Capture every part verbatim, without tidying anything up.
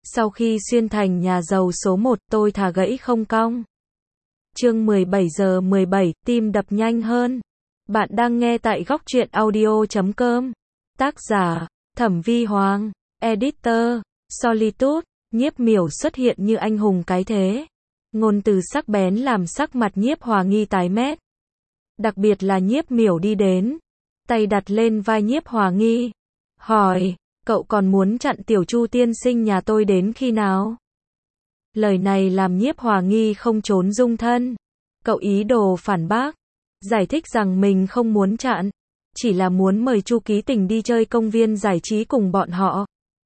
Sau khi xuyên thành nhà giàu số một, tôi thà gãy không cong. Chương mười bảy giờ mười bảy, tim đập nhanh hơn. Bạn đang nghe tại góc truyện audio chấm com. Tác giả, Thẩm Vi Hoàng. Editor, Solitude. Nhiếp Miểu xuất hiện như anh hùng cái thế. Ngôn từ sắc bén làm sắc mặt Nhiếp Hòa Nghi tái mét. Đặc biệt là Nhiếp Miểu đi đến, tay đặt lên vai Nhiếp Hòa Nghi. Hỏi, cậu còn muốn chặn tiểu Chu tiên sinh nhà tôi đến khi nào? Lời này làm Nhiếp Hòa Nghi không trốn dung thân. Cậu ý đồ phản bác, giải thích rằng mình không muốn chặn, chỉ là muốn mời Chu Ký Tình đi chơi công viên giải trí cùng bọn họ.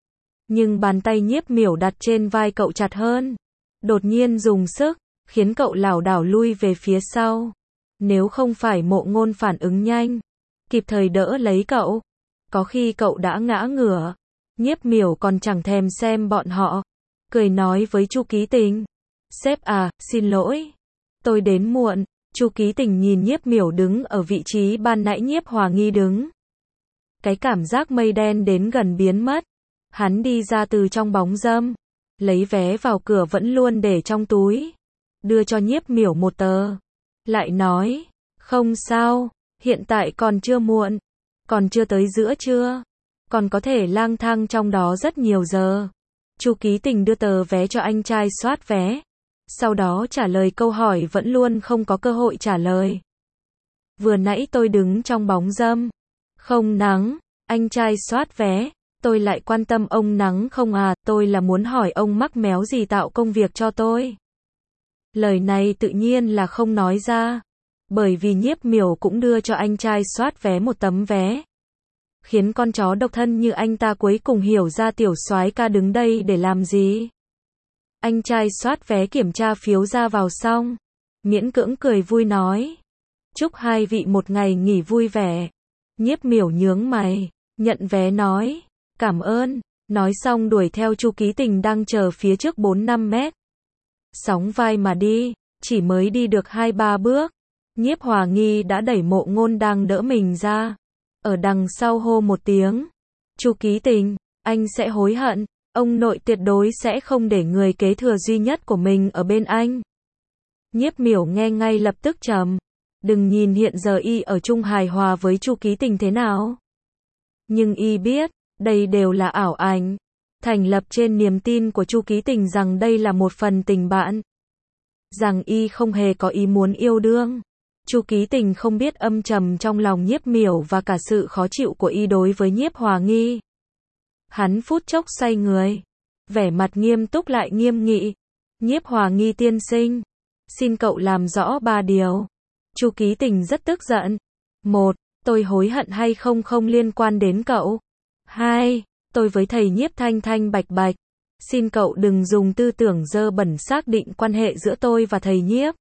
Nhưng bàn tay Nhiếp Miểu đặt trên vai cậu chặt hơn, đột nhiên dùng sức, khiến cậu lảo đảo lui về phía sau. Nếu không phải Mộ Ngôn phản ứng nhanh, kịp thời đỡ lấy cậu, có khi cậu đã ngã ngửa. Nhiếp Miểu còn chẳng thèm xem bọn họ, cười nói với Chu Ký Tình, sếp à, xin lỗi, tôi đến muộn. Chu Ký Tình nhìn Nhiếp Miểu đứng ở vị trí ban nãy Nhiếp Hòa Nghi đứng. Cái cảm giác mây đen đến gần biến mất. Hắn đi ra từ trong bóng râm, lấy vé vào cửa vẫn luôn để trong túi, đưa cho Nhiếp Miểu một tờ, lại nói, không sao, hiện tại còn chưa muộn, còn chưa tới giữa trưa, còn có thể lang thang trong đó rất nhiều giờ. Chu Ký Tình đưa tờ vé cho anh trai soát vé, sau đó trả lời câu hỏi vẫn luôn không có cơ hội trả lời. Vừa nãy tôi đứng trong bóng râm, không nắng, anh trai soát vé, tôi lại quan tâm ông nắng không à, tôi là muốn hỏi ông mắc méo gì tạo công việc cho tôi. Lời này tự nhiên là không nói ra, bởi vì Nhiếp Miểu cũng đưa cho anh trai soát vé một tấm vé. Khiến con chó độc thân như anh ta cuối cùng hiểu ra tiểu soái ca đứng đây để làm gì. Anh trai soát vé kiểm tra phiếu ra vào xong, miễn cưỡng cười vui nói, chúc hai vị một ngày nghỉ vui vẻ. Nhiếp Miểu nhướng mày, nhận vé nói, cảm ơn, nói xong đuổi theo Chu Ký Tình đang chờ phía trước bốn năm mét. Sóng vai mà đi, chỉ mới đi được hai ba bước, Nhiếp Hòa Nghi đã đẩy Mộ Ngôn đang đỡ mình ra, ở đằng sau hô một tiếng, Chu Ký Tình, anh sẽ hối hận, ông nội tuyệt đối sẽ không để người kế thừa duy nhất của mình ở bên anh. Nhiếp Miểu nghe ngay lập tức trầm, đừng nhìn hiện giờ y ở chung hài hòa với Chu Ký Tình thế nào. Nhưng y biết, đây đều là ảo ảnh, thành lập trên niềm tin của Chu Ký Tình rằng đây là một phần tình bạn. Rằng y không hề có ý muốn yêu đương. Chu Ký Tình không biết âm trầm trong lòng Nhiếp Miểu và cả sự khó chịu của y đối với Nhiếp Hòa Nghi. Hắn phút chốc xoay người, vẻ mặt nghiêm túc lại nghiêm nghị. Nhiếp Hòa Nghi tiên sinh, xin cậu làm rõ ba điều. Chu Ký Tình rất tức giận. Một, tôi hối hận hay không không liên quan đến cậu. Hai, tôi với thầy Nhiếp thanh thanh bạch bạch, xin cậu đừng dùng tư tưởng dơ bẩn xác định quan hệ giữa tôi và thầy Nhiếp.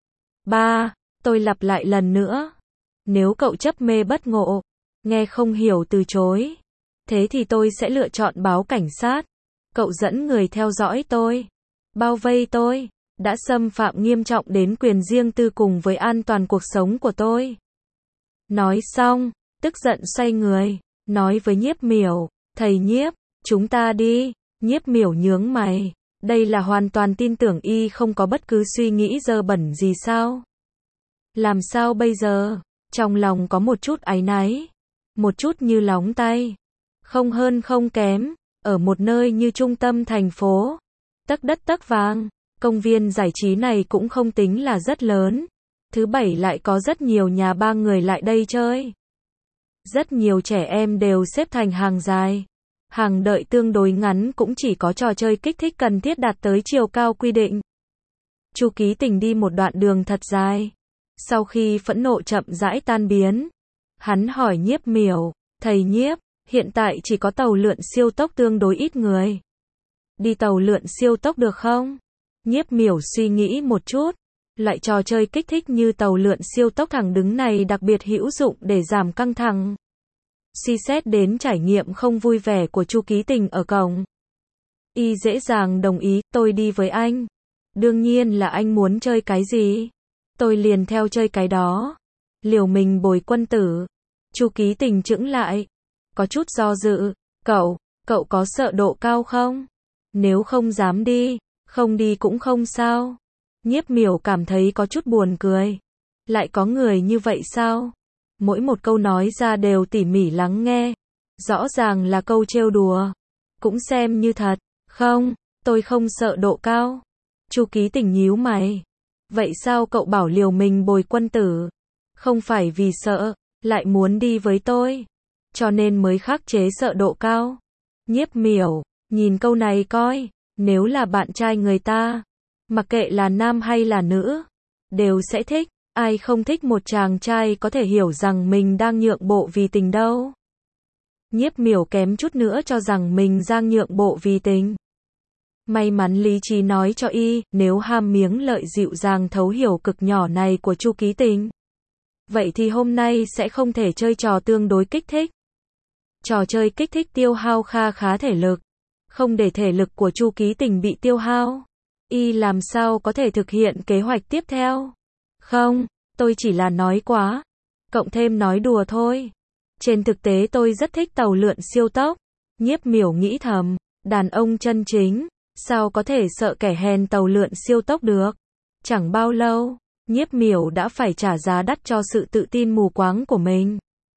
Ba, tôi lặp lại lần nữa, nếu cậu chấp mê bất ngộ, nghe không hiểu từ chối, thế thì tôi sẽ lựa chọn báo cảnh sát. Cậu dẫn người theo dõi tôi, bao vây tôi, đã xâm phạm nghiêm trọng đến quyền riêng tư cùng với an toàn cuộc sống của tôi. Nói xong, tức giận xoay người, nói với Nhiếp Miểu, thầy Nhiếp, chúng ta đi. Nhiếp Miểu nhướng mày, đây là hoàn toàn tin tưởng y không có bất cứ suy nghĩ dơ bẩn gì sao? Làm sao bây giờ? Trong lòng có một chút áy náy, một chút như lóng tay, không hơn không kém, ở một nơi như trung tâm thành phố, tấc đất tấc vàng, công viên giải trí này cũng không tính là rất lớn. Thứ bảy lại có rất nhiều nhà ba người lại đây chơi. Rất nhiều trẻ em đều xếp thành hàng dài. Hàng đợi tương đối ngắn cũng chỉ có trò chơi kích thích cần thiết đạt tới chiều cao quy định. Chu Ký Tình đi một đoạn đường thật dài. Sau khi phẫn nộ chậm rãi tan biến, hắn hỏi Nhiếp Miểu, thầy Nhiếp, hiện tại chỉ có tàu lượn siêu tốc tương đối ít người. Đi tàu lượn siêu tốc được không? Nhiếp Miểu suy nghĩ một chút. Loại trò chơi kích thích như tàu lượn siêu tốc thẳng đứng này đặc biệt hữu dụng để giảm căng thẳng. Suy xét đến trải nghiệm không vui vẻ của Chu Ký Tình ở cổng, y dễ dàng đồng ý, tôi đi với anh. Đương nhiên là anh muốn chơi cái gì, tôi liền theo chơi cái đó. Liều mình bồi quân tử. Chu Ký Tình chững lại, có chút do dự, cậu, cậu có sợ độ cao không? Nếu không dám đi, không đi cũng không sao. Nhiếp Miểu cảm thấy có chút buồn cười. Lại có người như vậy sao? Mỗi một câu nói ra đều tỉ mỉ lắng nghe. Rõ ràng là câu trêu đùa. Cũng xem như thật. Không, tôi không sợ độ cao. Chu Ký Tình nhíu mày. Vậy sao cậu bảo liều mình bồi quân tử? Không phải vì sợ, lại muốn đi với tôi. Cho nên mới khắc chế sợ độ cao. Nhiếp Miểu, nhìn câu này coi. Nếu là bạn trai người ta, mặc kệ là nam hay là nữ, đều sẽ thích. Ai không thích một chàng trai có thể hiểu rằng mình đang nhượng bộ vì tình đâu. Nhiếp Miểu kém chút nữa cho rằng mình đang nhượng bộ vì tình. May mắn lý trí nói cho y, nếu ham miếng lợi dịu dàng thấu hiểu cực nhỏ này của Chu Ký Tình, vậy thì hôm nay sẽ không thể chơi trò tương đối kích thích. Trò chơi kích thích tiêu hao kha khá thể lực. Không để thể lực của Chu Ký Tình bị tiêu hao, y làm sao có thể thực hiện kế hoạch tiếp theo. Không, tôi chỉ là nói quá, cộng thêm nói đùa thôi. Trên thực tế tôi rất thích tàu lượn siêu tốc. Nhiếp Miểu nghĩ thầm, đàn ông chân chính, sao có thể sợ kẻ hèn tàu lượn siêu tốc được. Chẳng bao lâu, Nhiếp Miểu đã phải trả giá đắt cho sự tự tin mù quáng của mình.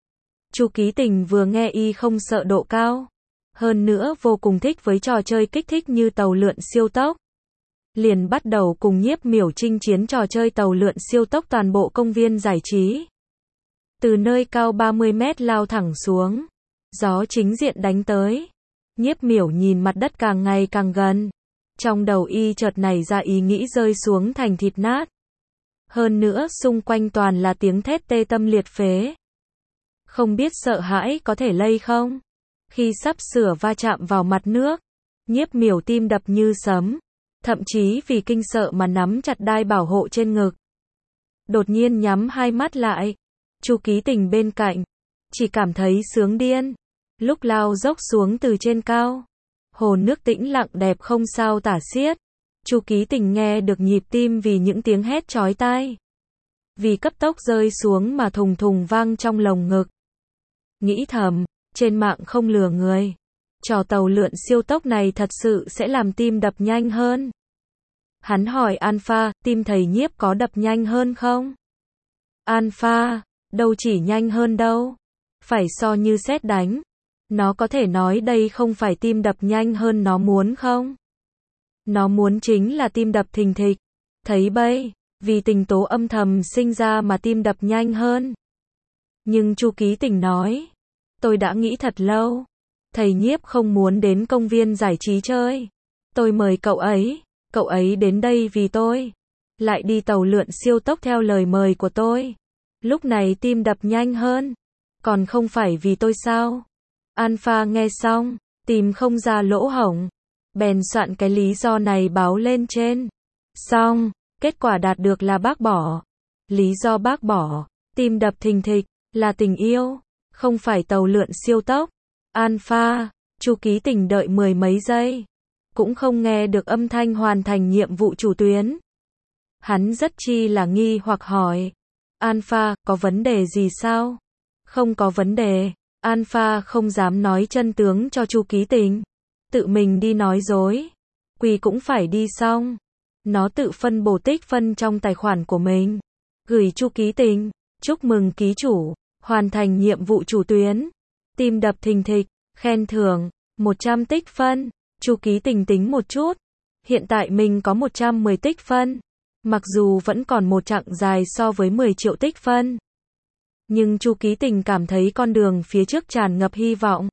Chu Ký Tình vừa nghe y không sợ độ cao, hơn nữa vô cùng thích với trò chơi kích thích như tàu lượn siêu tốc, liền bắt đầu cùng Nhiếp Miểu chinh chiến trò chơi tàu lượn siêu tốc toàn bộ công viên giải trí. Từ nơi cao ba mươi mét lao thẳng xuống, gió chính diện đánh tới. Nhiếp Miểu nhìn mặt đất càng ngày càng gần. Trong đầu y chợt nảy ra ý nghĩ rơi xuống thành thịt nát. Hơn nữa xung quanh toàn là tiếng thét tê tâm liệt phế. Không biết sợ hãi có thể lây không? Khi sắp sửa va chạm vào mặt nước, Nhiếp Miểu tim đập như sấm, thậm chí vì kinh sợ mà nắm chặt đai bảo hộ trên ngực. Đột nhiên nhắm hai mắt lại. Chu Ký Tình bên cạnh, chỉ cảm thấy sướng điên. Lúc lao dốc xuống từ trên cao, hồ nước tĩnh lặng đẹp không sao tả xiết. Chu Ký Tình nghe được nhịp tim vì những tiếng hét chói tai, vì cấp tốc rơi xuống mà thùng thùng vang trong lồng ngực. Nghĩ thầm, trên mạng không lừa người. Trò tàu lượn siêu tốc này thật sự sẽ làm tim đập nhanh hơn. Hắn hỏi Alpha, tim thầy Nhiếp có đập nhanh hơn không? Alpha, đâu chỉ nhanh hơn đâu. Phải so như sét đánh. Nó có thể nói đây không phải tim đập nhanh hơn nó muốn không? Nó muốn chính là tim đập thình thịch. Thấy bây, vì tình tố âm thầm sinh ra mà tim đập nhanh hơn. Nhưng Chu Ký Tình nói, tôi đã nghĩ thật lâu. Thầy Nhiếp không muốn đến công viên giải trí chơi. Tôi mời cậu ấy, cậu ấy đến đây vì tôi. Lại đi tàu lượn siêu tốc theo lời mời của tôi. Lúc này tim đập nhanh hơn. Còn không phải vì tôi sao? Alpha nghe xong, tìm không ra lỗ hổng. Bèn soạn cái lý do này báo lên trên. Xong, kết quả đạt được là bác bỏ. Lý do bác bỏ, tim đập thình thịch, là tình yêu, không phải tàu lượn siêu tốc. Alpha, Chu Ký Tình đợi mười mấy giây, cũng không nghe được âm thanh hoàn thành nhiệm vụ chủ tuyến. Hắn rất chi là nghi hoặc hỏi, Alpha, có vấn đề gì sao? Không có vấn đề. Alpha không dám nói chân tướng cho Chu Ký Tình, tự mình đi nói dối. Quỳ cũng phải đi xong. Nó tự phân bổ tích phân trong tài khoản của mình, gửi Chu Ký Tình, chúc mừng ký chủ, hoàn thành nhiệm vụ chủ tuyến. Tim đập thình thịch, khen thưởng, một trăm tích phân. Chu Ký Tình tính một chút, hiện tại mình có một trăm mười tích phân. Mặc dù vẫn còn một chặng dài so với mười triệu tích phân, nhưng Chu Ký Tình cảm thấy con đường phía trước tràn ngập hy vọng.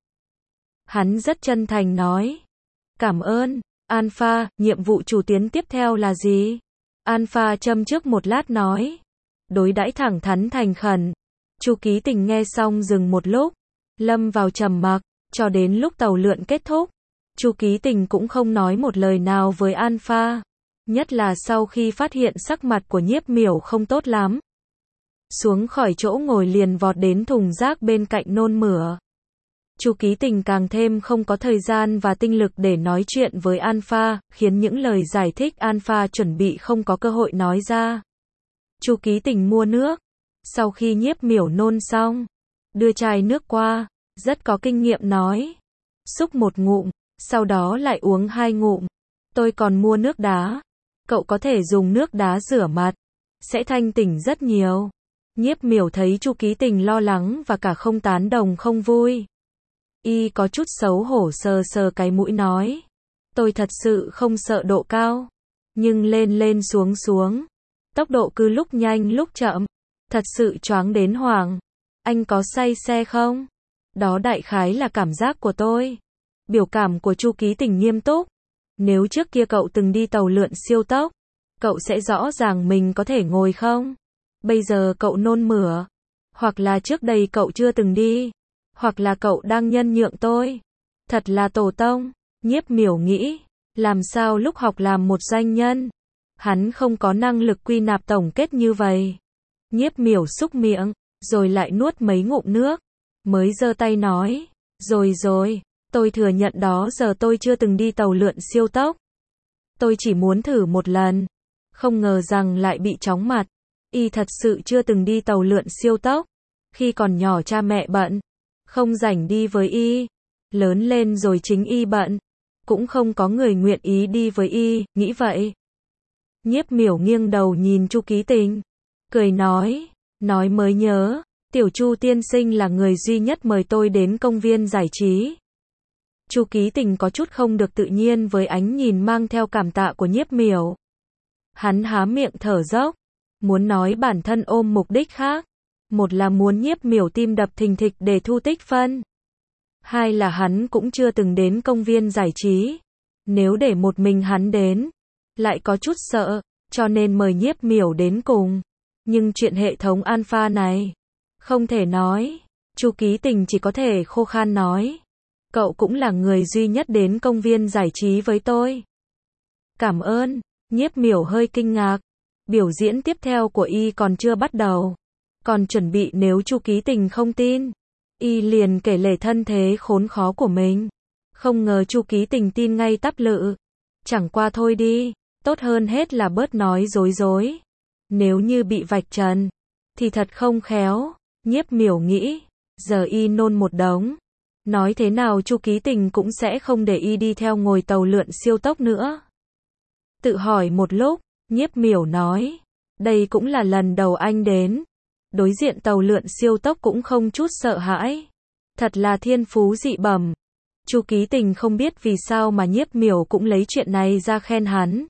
Hắn rất chân thành nói, cảm ơn. Alpha, nhiệm vụ chủ tuyến tiếp theo là gì? Alpha châm trước một lát nói, đối đãi thẳng thắn thành khẩn. Chu Ký Tình nghe xong dừng một lúc, lâm vào trầm mặc, cho đến lúc tàu lượn kết thúc. Chu Ký Tình cũng không nói một lời nào với Alpha, nhất là sau khi phát hiện sắc mặt của Nhiếp Miểu không tốt lắm. Xuống khỏi chỗ ngồi liền vọt đến thùng rác bên cạnh nôn mửa. Chu Ký Tình càng thêm không có thời gian và tinh lực để nói chuyện với Alpha, khiến những lời giải thích Alpha chuẩn bị không có cơ hội nói ra. Chu Ký Tình mua nước. Sau khi Nhiếp Miểu nôn xong, đưa chai nước qua, rất có kinh nghiệm nói, xúc một ngụm, sau đó lại uống hai ngụm. Tôi còn mua nước đá. Cậu có thể dùng nước đá rửa mặt, sẽ thanh tỉnh rất nhiều. Nhiếp Miểu thấy Chu Ký Tình lo lắng và cả không tán đồng không vui. Y có chút xấu hổ sờ sờ cái mũi nói. Tôi thật sự không sợ độ cao. Nhưng lên lên xuống xuống. Tốc độ cứ lúc nhanh lúc chậm. Thật sự choáng đến hoảng. Anh có say xe không? Đó đại khái là cảm giác của tôi. Biểu cảm của Chu Ký Tình nghiêm túc. Nếu trước kia cậu từng đi tàu lượn siêu tốc, cậu sẽ rõ ràng mình có thể ngồi không? Bây giờ cậu nôn mửa. Hoặc là trước đây cậu chưa từng đi. Hoặc là cậu đang nhân nhượng tôi. Thật là tổ tông. Nhiếp Miểu nghĩ. Làm sao lúc học làm một doanh nhân, hắn không có năng lực quy nạp tổng kết như vậy. Nhiếp Miểu xúc miệng, rồi lại nuốt mấy ngụm nước. Mới giơ tay nói. Rồi rồi, tôi thừa nhận đó giờ tôi chưa từng đi tàu lượn siêu tốc. Tôi chỉ muốn thử một lần. Không ngờ rằng lại bị chóng mặt. Y thật sự chưa từng đi tàu lượn siêu tốc. Khi còn nhỏ cha mẹ bận, không rảnh đi với Y. Lớn lên rồi chính Y bận, cũng không có người nguyện ý đi với Y, nghĩ vậy. Nhiếp Miểu nghiêng đầu nhìn Chu Ký Tình, cười nói, nói mới nhớ, tiểu Chu tiên sinh là người duy nhất mời tôi đến công viên giải trí. Chu Ký Tình có chút không được tự nhiên với ánh nhìn mang theo cảm tạ của Nhiếp Miểu. Hắn há miệng thở dốc, muốn nói bản thân ôm mục đích khác. Một là muốn Nhiếp Miểu tim đập thình thịch để thu tích phân. Hai là hắn cũng chưa từng đến công viên giải trí. Nếu để một mình hắn đến, lại có chút sợ, cho nên mời Nhiếp Miểu đến cùng. Nhưng chuyện hệ thống alpha này, không thể nói. Chu Ký Tình chỉ có thể khô khan nói. Cậu cũng là người duy nhất đến công viên giải trí với tôi. Cảm ơn. Nhiếp Miểu hơi kinh ngạc. Biểu diễn tiếp theo của Y còn chưa bắt đầu. Còn chuẩn bị nếu Chu Ký Tình không tin. Y liền kể lể thân thế khốn khó của mình. Không ngờ Chu Ký Tình tin ngay tắp lự. Chẳng qua thôi đi. Tốt hơn hết là bớt nói dối dối. Nếu như bị vạch trần, thì thật không khéo. Nhiếp Miểu nghĩ. Giờ Y nôn một đống. Nói thế nào Chu Ký Tình cũng sẽ không để Y đi theo ngồi tàu lượn siêu tốc nữa. Tự hỏi một lúc, Nhiếp Miểu nói. Đây cũng là lần đầu anh đến. Đối diện tàu lượn siêu tốc cũng không chút sợ hãi. Thật là thiên phú dị bẩm. Chu Ký Tình không biết vì sao mà Nhiếp Miểu cũng lấy chuyện này ra khen hắn.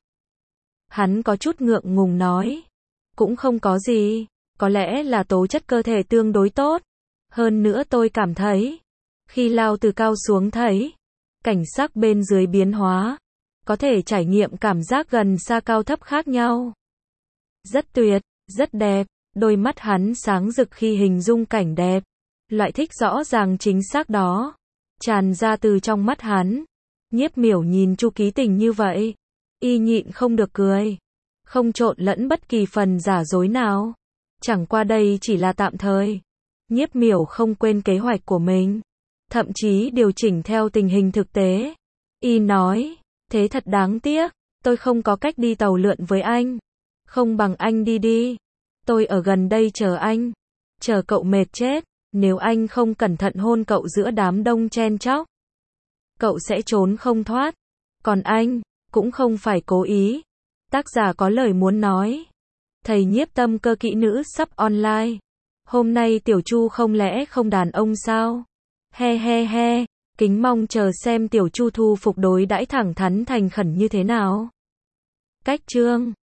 Hắn có chút ngượng ngùng nói. Cũng không có gì. Có lẽ là tố chất cơ thể tương đối tốt. Hơn nữa tôi cảm thấy, khi lao từ cao xuống thấy cảnh sắc bên dưới biến hóa, có thể trải nghiệm cảm giác gần xa cao thấp khác nhau. Rất tuyệt, rất đẹp. Đôi mắt hắn sáng rực khi hình dung cảnh đẹp. Loại thích rõ ràng chính xác đó tràn ra từ trong mắt hắn. Nhiếp Miểu nhìn Chu Ký Tình như vậy, Y nhịn không được cười. Không trộn lẫn bất kỳ phần giả dối nào. Chẳng qua đây chỉ là tạm thời. Nhiếp Miểu không quên kế hoạch của mình, thậm chí điều chỉnh theo tình hình thực tế. Y nói, thế thật đáng tiếc, tôi không có cách đi tàu lượn với anh. Không bằng anh đi đi. Tôi ở gần đây chờ anh. Chờ cậu mệt chết. Nếu anh không cẩn thận hôn cậu giữa đám đông chen chóc, cậu sẽ trốn không thoát. Còn anh, cũng không phải cố ý. Tác giả có lời muốn nói. Thầy nhiếp tâm cơ kỹ nữ sắp online. Hôm nay Tiểu Chu không lẽ không đàn ông sao? He he he. Kính mong chờ xem Tiểu Chu thu phục đối đãi thẳng thắn thành khẩn như thế nào. Cách chương